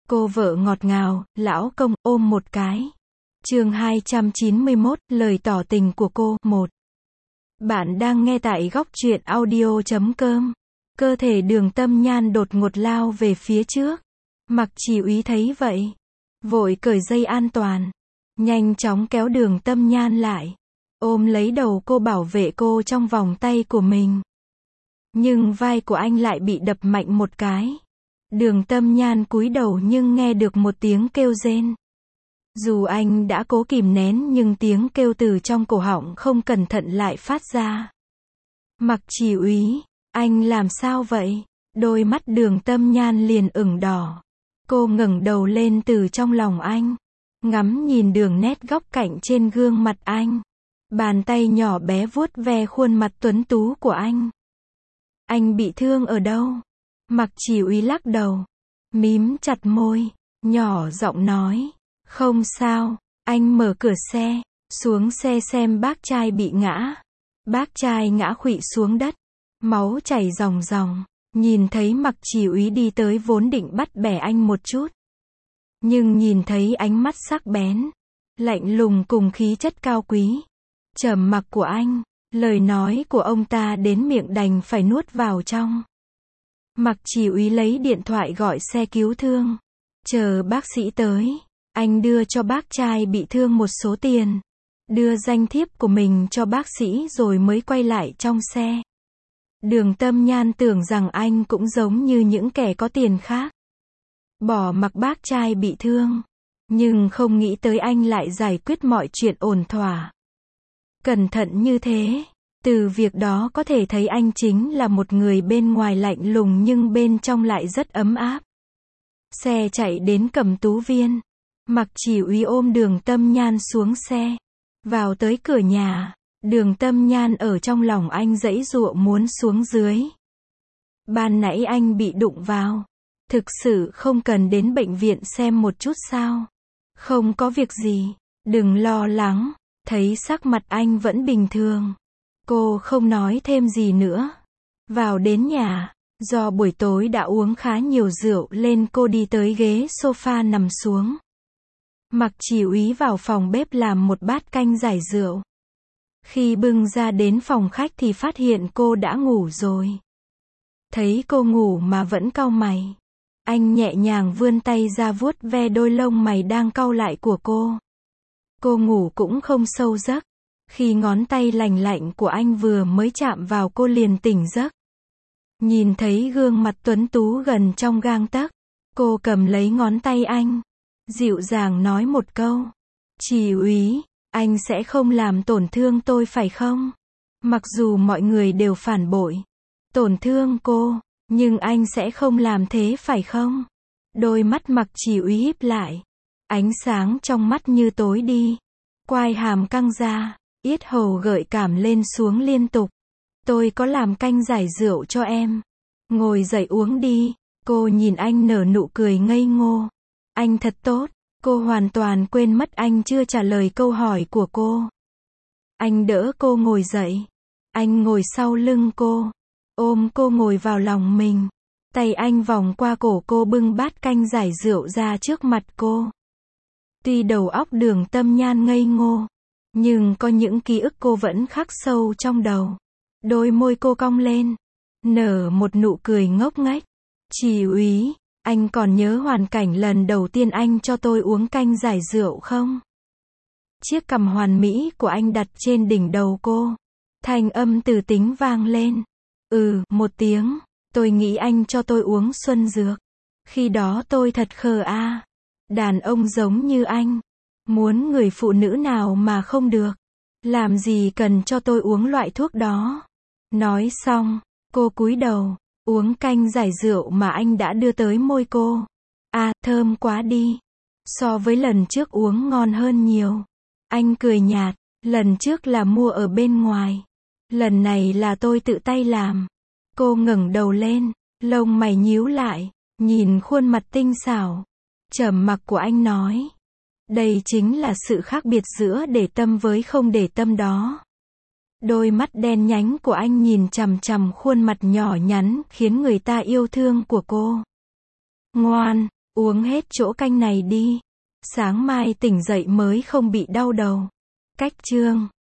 Cô vợ ngọt ngào, lão công, ôm một cái. Chương 291, lời tỏ tình của cô, 1. Bạn đang nghe tại góc truyện audio.com. Cơ thể Đường Tâm Nhan đột ngột lao về phía trước. Mặc Chỉ Úy thấy vậy, vội cởi dây an toàn, nhanh chóng kéo Đường Tâm Nhan lại, ôm lấy đầu cô bảo vệ cô trong vòng tay của mình. Nhưng vai của anh lại bị đập mạnh một cái. Đường Tâm Nhan cúi đầu nhưng nghe được một tiếng kêu rên. Dù anh đã cố kìm nén nhưng tiếng kêu từ trong cổ họng không cẩn thận lại phát ra. Mặc Chỉ Úy, anh làm sao vậy? Đôi mắt Đường Tâm Nhan liền ửng đỏ. Cô ngẩng đầu lên từ trong lòng anh, ngắm nhìn đường nét góc cạnh trên gương mặt anh. Bàn tay nhỏ bé vuốt ve khuôn mặt tuấn tú của anh. Anh bị thương ở đâu? Mặc Chỉ Úy lắc đầu, mím chặt môi, nhỏ giọng nói, không sao. Anh mở cửa xe, xuống xe xem bác trai bị ngã. Bác trai ngã khuỵu xuống đất, máu chảy ròng ròng. Nhìn thấy Mặc Chỉ Úy đi tới vốn định bắt bẻ anh một chút. Nhưng nhìn thấy ánh mắt sắc bén, lạnh lùng cùng khí chất cao quý, trầm mặc của anh, lời nói của ông ta đến miệng đành phải nuốt vào trong. Mặc Chỉ Úy lấy điện thoại gọi xe cứu thương. Chờ bác sĩ tới, anh đưa cho bác trai bị thương một số tiền, đưa danh thiếp của mình cho bác sĩ rồi mới quay lại trong xe. Đường Tâm Nhan tưởng rằng anh cũng giống như những kẻ có tiền khác, bỏ mặc bác trai bị thương, nhưng không nghĩ tới anh lại giải quyết mọi chuyện ổn thỏa, cẩn thận như thế. Từ việc đó có thể thấy anh chính là một người bên ngoài lạnh lùng nhưng bên trong lại rất ấm áp. Xe chạy đến Cẩm Tú Viên. Mặc Chỉ Úy ôm Đường Tâm Nhan xuống xe, vào tới cửa nhà. Đường Tâm Nhan ở trong lòng anh giãy giụa muốn xuống dưới. Ban nãy anh bị đụng vào, thực sự không cần đến bệnh viện xem một chút sao? Không có việc gì, đừng lo lắng. Thấy sắc mặt anh vẫn bình thường, cô không nói thêm gì nữa. Vào đến nhà, do buổi tối đã uống khá nhiều rượu nên cô đi tới ghế sofa nằm xuống. Mặc Chỉ Úy vào phòng bếp làm một bát canh giải rượu. Khi bưng ra đến phòng khách thì phát hiện cô đã ngủ rồi. Thấy cô ngủ mà vẫn cau mày, anh nhẹ nhàng vươn tay ra vuốt ve đôi lông mày đang cau lại của cô. Cô ngủ cũng không sâu giấc. Khi ngón tay lành lạnh của anh vừa mới chạm vào cô liền tỉnh giấc. Nhìn thấy gương mặt tuấn tú gần trong gang tấc, cô cầm lấy ngón tay anh, dịu dàng nói một câu. Chỉ Úy, anh sẽ không làm tổn thương tôi phải không? Mặc dù mọi người đều phản bội, tổn thương cô, nhưng anh sẽ không làm thế phải không? Đôi mắt Mặc Chỉ Úy híp lại, ánh sáng trong mắt như tối đi, quai hàm căng ra, yết hầu gợi cảm lên xuống liên tục. Tôi có làm canh giải rượu cho em. Ngồi dậy uống đi. Cô nhìn anh nở nụ cười ngây ngô. Anh thật tốt. Cô hoàn toàn quên mất anh chưa trả lời câu hỏi của cô. Anh đỡ cô ngồi dậy. Anh ngồi sau lưng cô, ôm cô ngồi vào lòng mình. Tay anh vòng qua cổ cô bưng bát canh giải rượu ra trước mặt cô. Tuy đầu óc Đường Tâm Nhan ngây ngô, nhưng có những ký ức cô vẫn khắc sâu trong đầu. Đôi môi cô cong lên, nở một nụ cười ngốc nghếch. Chỉ Úy, anh còn nhớ hoàn cảnh lần đầu tiên anh cho tôi uống canh giải rượu không? Chiếc cằm hoàn mỹ của anh đặt trên đỉnh đầu cô. Thanh âm từ tính vang lên. Một tiếng. Tôi nghĩ anh cho tôi uống xuân dược. Khi đó tôi thật khờ a. Đàn ông giống như anh, muốn người phụ nữ nào mà không được. Làm gì cần cho tôi uống loại thuốc đó. Nói xong, cô cúi đầu, uống canh giải rượu mà anh đã đưa tới môi cô. Thơm quá đi. So với lần trước uống ngon hơn nhiều. Anh cười nhạt, lần trước là mua ở bên ngoài. Lần này là tôi tự tay làm. Cô ngẩng đầu lên, lông mày nhíu lại, nhìn khuôn mặt tinh xảo, trầm mặc của anh nói. Đây chính là sự khác biệt giữa để tâm với không để tâm đó. Đôi mắt đen nhánh của anh nhìn chằm chằm khuôn mặt nhỏ nhắn khiến người ta yêu thương của cô. Ngoan, Uống hết chỗ canh này đi. Sáng mai tỉnh dậy mới không bị đau đầu. Cách chương